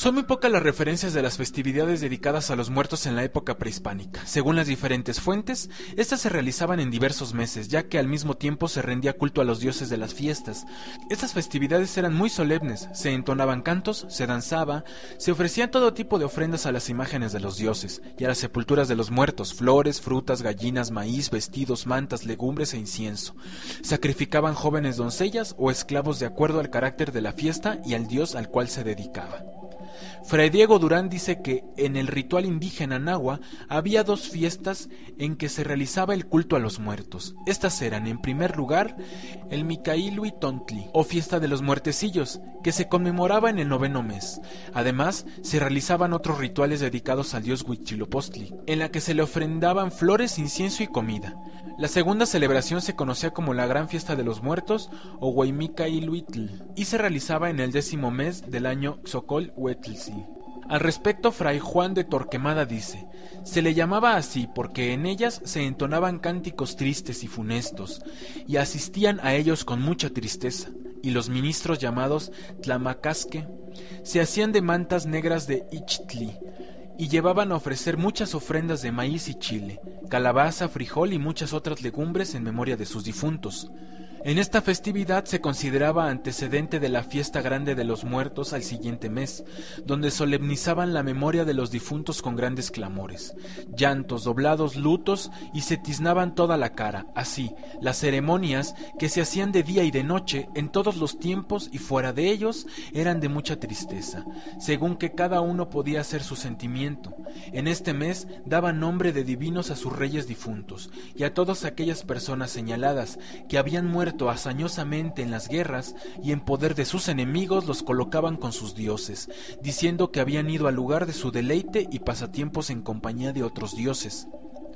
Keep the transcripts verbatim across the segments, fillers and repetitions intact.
Son muy pocas las referencias de las festividades dedicadas a los muertos en la época prehispánica. Según las diferentes fuentes, estas se realizaban en diversos meses, ya que al mismo tiempo se rendía culto a los dioses de las fiestas. Estas festividades eran muy solemnes, se entonaban cantos, se danzaba, se ofrecían todo tipo de ofrendas a las imágenes de los dioses y a las sepulturas de los muertos, flores, frutas, gallinas, maíz, vestidos, mantas, legumbres e incienso. Sacrificaban jóvenes doncellas o esclavos de acuerdo al carácter de la fiesta y al dios al cual se dedicaba. Fray Diego Durán dice que en el ritual indígena nahua había dos fiestas en que se realizaba el culto a los muertos. Estas eran, en primer lugar, el Micaíluitontli, o fiesta de los muertecillos, que se conmemoraba en el noveno mes. Además, se realizaban otros rituales dedicados al dios Huitzilopochtli, en la que se le ofrendaban flores, incienso y comida. La segunda celebración se conocía como la Gran Fiesta de los Muertos o Huaymicaíluitl y se realizaba en el décimo mes del año Xocol-Huetlzi. Al respecto, Fray Juan de Torquemada dice: se le llamaba así porque en ellas se entonaban cánticos tristes y funestos, y asistían a ellos con mucha tristeza, y los ministros llamados Tlamacasque se hacían de mantas negras de Ixtli, y llevaban a ofrecer muchas ofrendas de maíz y chile, calabaza, frijol y muchas otras legumbres en memoria de sus difuntos. En esta festividad se consideraba antecedente de la fiesta grande de los muertos al siguiente mes, donde solemnizaban la memoria de los difuntos con grandes clamores, llantos, doblados, lutos, y se tiznaban toda la cara. Así, las ceremonias, que se hacían de día y de noche, en todos los tiempos y fuera de ellos, eran de mucha tristeza, según que cada uno podía hacer su sentimiento. En este mes daban nombre de divinos a sus reyes difuntos, y a todas aquellas personas señaladas que habían muerto hazañosamente en las guerras y en poder de sus enemigos los colocaban con sus dioses, diciendo que habían ido al lugar de su deleite y pasatiempos en compañía de otros dioses.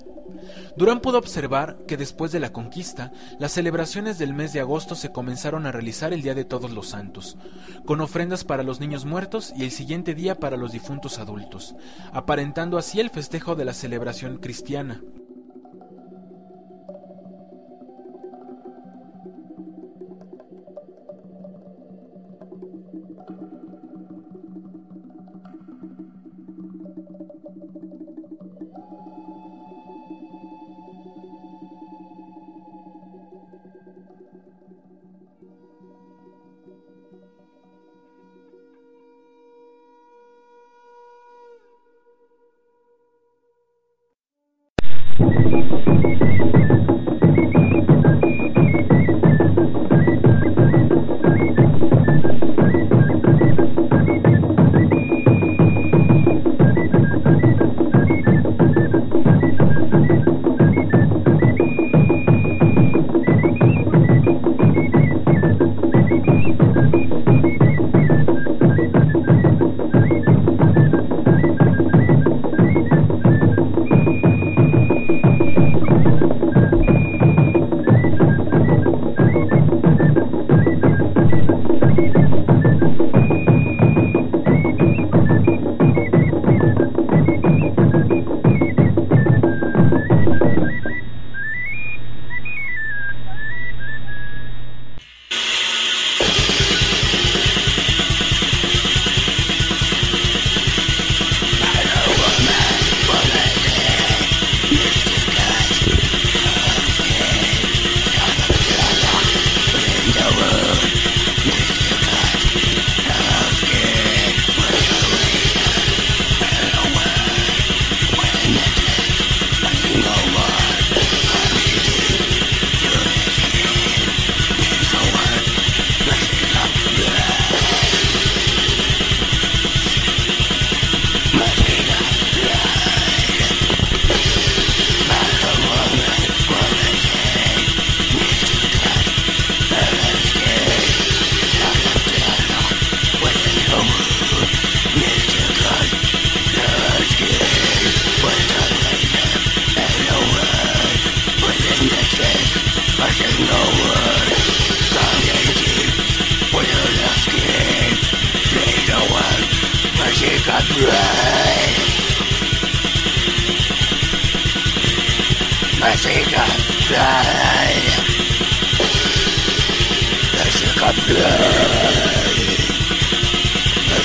Durán pudo observar que después de la conquista, las celebraciones del mes de agosto se comenzaron a realizar el día de Todos los Santos, con ofrendas para los niños muertos y el siguiente día para los difuntos adultos, aparentando así el festejo de la celebración cristiana.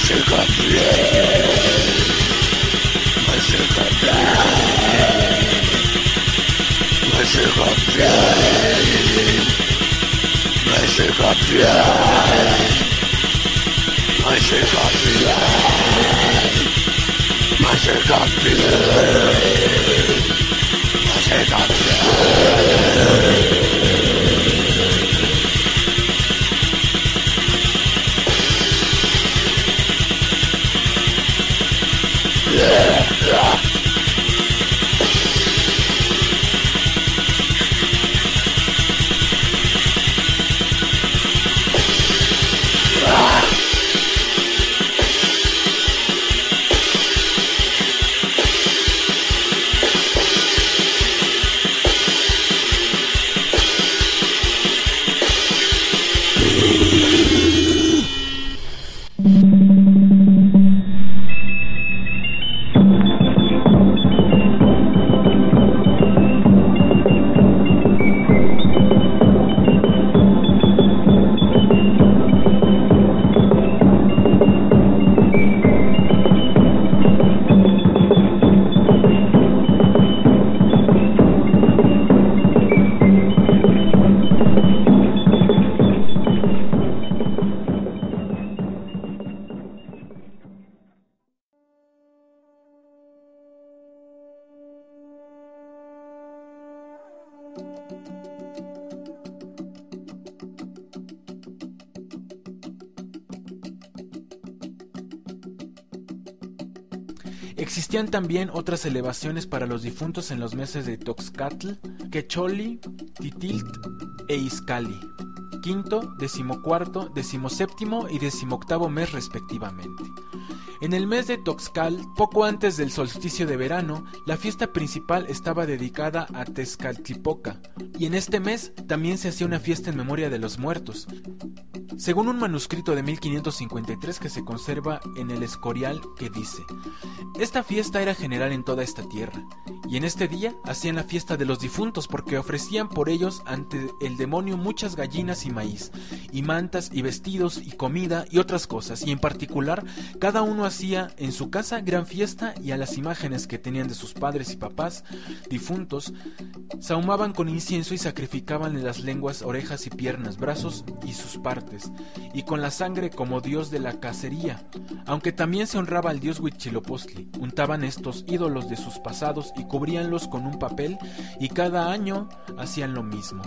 Existían también otras elevaciones para los difuntos en los meses de Toxcatl, Quecholi, Titilt e Izcalli, quinto, decimocuarto, decimoséptimo y decimoctavo mes respectivamente. En el mes de Toxcal, poco antes del solsticio de verano, la fiesta principal estaba dedicada a Tezcatlipoca, y en este mes también se hacía una fiesta en memoria de los muertos. Según un manuscrito de mil quinientos cincuenta y tres que se conserva en el Escorial, que dice: esta fiesta era general en toda esta tierra, y en este día hacían la fiesta de los difuntos, porque ofrecían por ellos ante el demonio muchas gallinas y maíz, y mantas y vestidos y comida y otras cosas, y en particular cada uno hacía en su casa gran fiesta, y a las imágenes que tenían de sus padres y papás difuntos sahumaban con incienso y sacrificaban en las lenguas, orejas y piernas, brazos y sus partes, y con la sangre como dios de la cacería. Aunque también se honraba al dios Huitzilopochtli, untaban estos ídolos de sus pasados y cubríanlos con un papel, y cada año hacían lo mismo.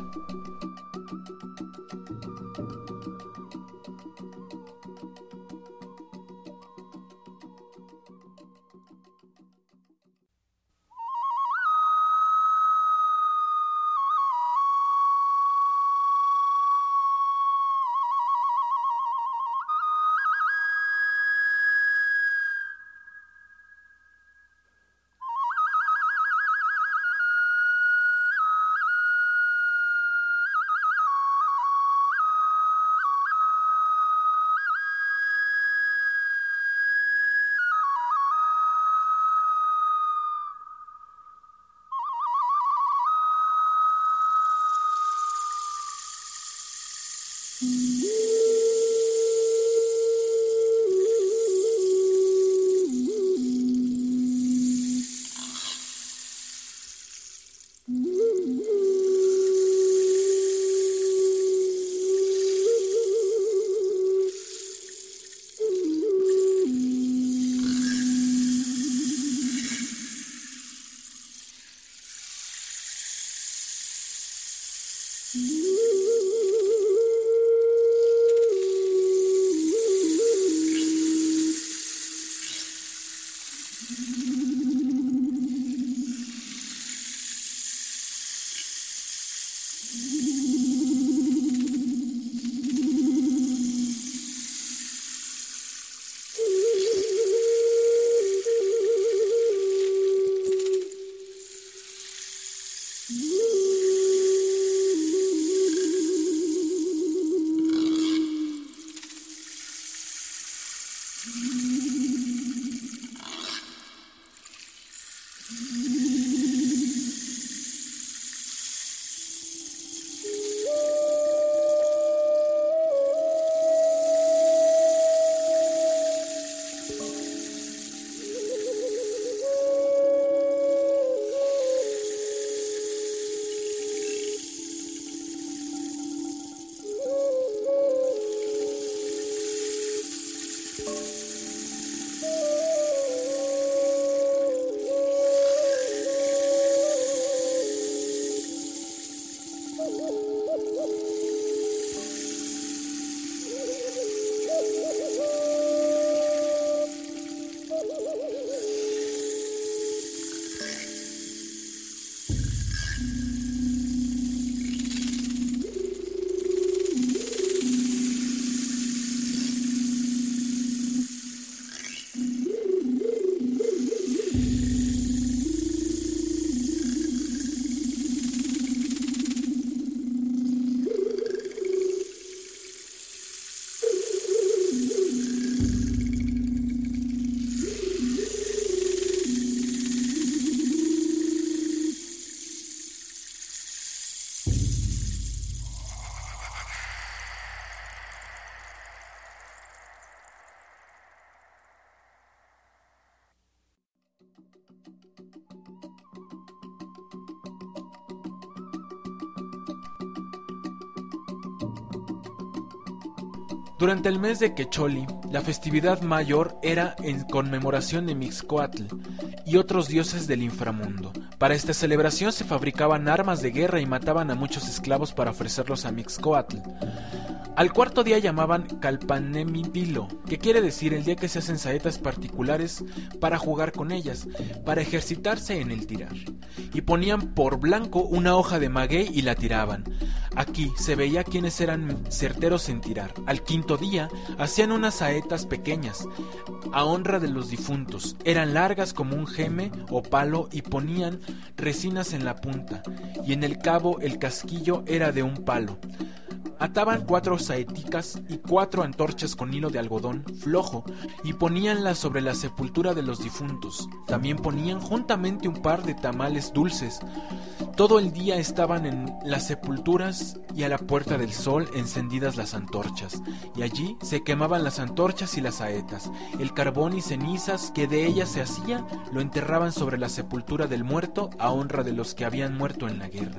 Durante el mes de Quecholi, la festividad mayor era en conmemoración de Mixcoatl y otros dioses del inframundo. Para esta celebración se fabricaban armas de guerra y mataban a muchos esclavos para ofrecerlos a Mixcoatl. Al cuarto día llamaban Calpanemidilo, que quiere decir el día que se hacen saetas particulares para jugar con ellas, para ejercitarse en el tirar. Y ponían por blanco una hoja de maguey y la tiraban. Aquí se veía quiénes eran certeros en tirar. Al quinto día hacían unas saetas pequeñas, a honra de los difuntos. Eran largas como un geme o palo y ponían resinas en la punta, y en el cabo el casquillo era de un palo. Ataban cuatro saeticas y cuatro antorchas con hilo de algodón flojo y poníanlas sobre la sepultura de los difuntos. También ponían juntamente un par de tamales dulces. Todo el día estaban en las sepulturas y a la puerta del sol encendidas las antorchas, y allí se quemaban las antorchas y las saetas. El carbón y cenizas que de ellas se hacía lo enterraban sobre la sepultura del muerto a honra de los que habían muerto en la guerra.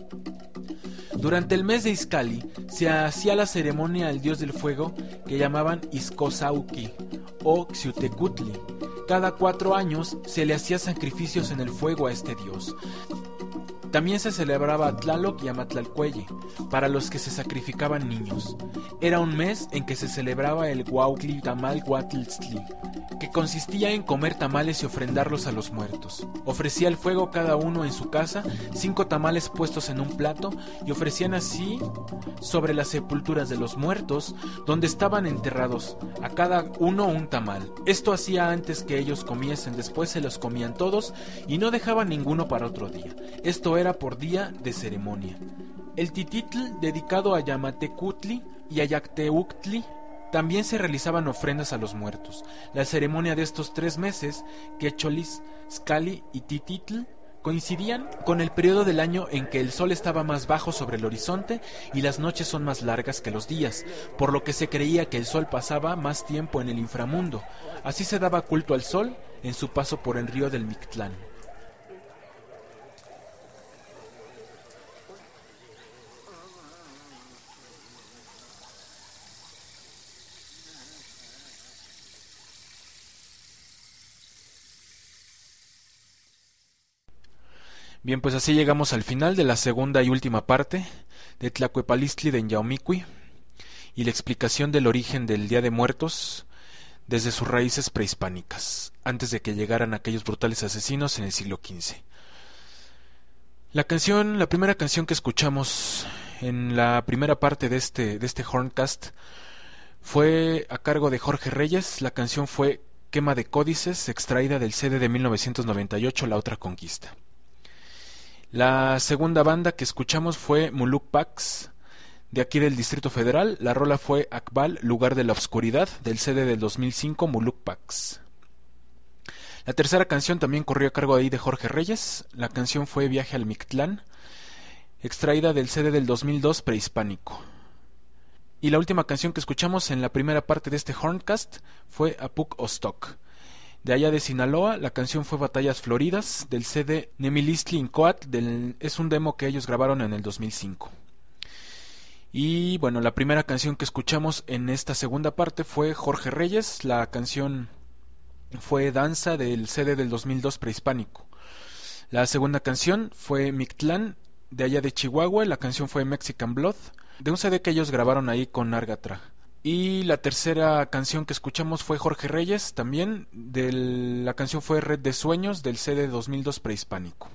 Durante el mes de Izcalli se hacía la ceremonia al dios del fuego que llamaban Izcozauqui o Xiuhtecutli. Cada cuatro años se le hacía sacrificios en el fuego a este dios. También se celebraba a Tlaloc y a Matlalcueye, para los que se sacrificaban niños. Era un mes en que se celebraba el Huautli Tamal Huatltzli, que consistía en comer tamales y ofrendarlos a los muertos. Ofrecía al fuego cada uno en su casa cinco tamales puestos en un plato y ofrecían así sobre las sepulturas de los muertos donde estaban enterrados a cada uno un tamal. Esto hacía antes que ellos comiesen, después se los comían todos y no dejaban ninguno para otro día. Esto era por día de ceremonia. El tititl, dedicado a Yamatecutli y a Yacteuctli, también se realizaban ofrendas a los muertos. La ceremonia de estos tres meses, Quecholis, Xcalli y Tititl, coincidían con el periodo del año en que el sol estaba más bajo sobre el horizonte y las noches son más largas que los días, por lo que se creía que el sol pasaba más tiempo en el inframundo. Así se daba culto al sol en su paso por el río del Mictlán. Bien, pues así llegamos al final de la segunda y última parte de Tlacuepalistli de Nyaomicui y la explicación del origen del Día de Muertos desde sus raíces prehispánicas, antes de que llegaran aquellos brutales asesinos en el siglo quince. La canción, la primera canción que escuchamos en la primera parte de este, de este Horncast fue a cargo de Jorge Reyes. La canción fue Quema de Códices, extraída del C D de mil novecientos noventa y ocho, La Otra Conquista. La segunda banda que escuchamos fue Muluk Pax, de aquí del Distrito Federal. La rola fue Akbal, Lugar de la Oscuridad, del C D del dos mil cinco, Muluk Pax. La tercera canción también corrió a cargo de ahí de Jorge Reyes. La canción fue Viaje al Mictlán, extraída del C D del dos mil dos, Prehispánico. Y la última canción que escuchamos en la primera parte de este Horncast fue Apuk Ostok. De allá de Sinaloa, la canción fue Batallas Floridas, del C D Nemilistli Incoat, del, es un demo que ellos grabaron en el dos mil cinco. Y bueno, la primera canción que escuchamos en esta segunda parte fue Jorge Reyes. La canción fue Danza, del C D del dos mil dos, Prehispánico. La segunda canción fue Mictlán, de allá de Chihuahua. La canción fue Mexican Blood, de un C D que ellos grabaron ahí con Nargatra. Y la tercera canción que escuchamos fue Jorge Reyes, también. Del, la canción fue Red de Sueños, del C D dos mil dos, Prehispánico.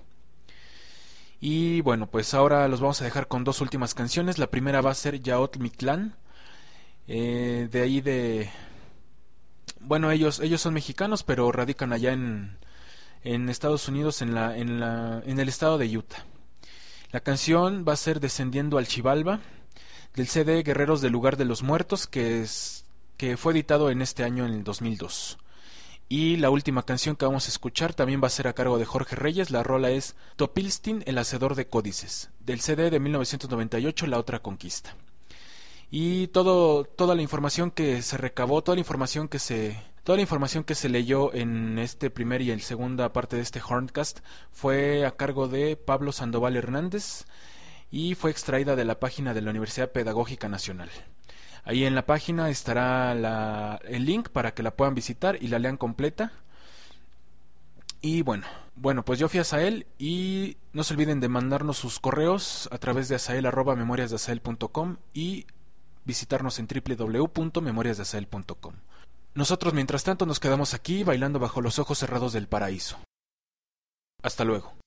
Y bueno, pues ahora los vamos a dejar con dos últimas canciones. La primera va a ser Yaot Mictlán, eh, de ahí de... Bueno, ellos ellos son mexicanos, pero radican allá en, en Estados Unidos, en, la, en, la, en el estado de Utah. La canción va a ser Descendiendo al Xibalba, del C D Guerreros del Lugar de los Muertos, que, es, que fue editado en este año, en el dos mil dos. Y la última canción que vamos a escuchar también va a ser a cargo de Jorge Reyes. La rola es Topilstin, el Hacedor de Códices, del C D de mil novecientos noventa y ocho, La Otra Conquista. Y todo, toda la información que se recabó, toda la información que se... Toda la información que se leyó en este primer y el segunda parte de este Horncast fue a cargo de Pablo Sandoval Hernández y fue extraída de la página de la Universidad Pedagógica Nacional. Ahí en la página estará la, el link para que la puedan visitar y la lean completa. Y bueno, bueno, pues yo fui a Asael y no se olviden de mandarnos sus correos a través de asael arroba memorias de asael punto com y visitarnos en doble u doble u doble u punto memorias de asael punto com. Nosotros mientras tanto nos quedamos aquí bailando bajo los ojos cerrados del paraíso. Hasta luego.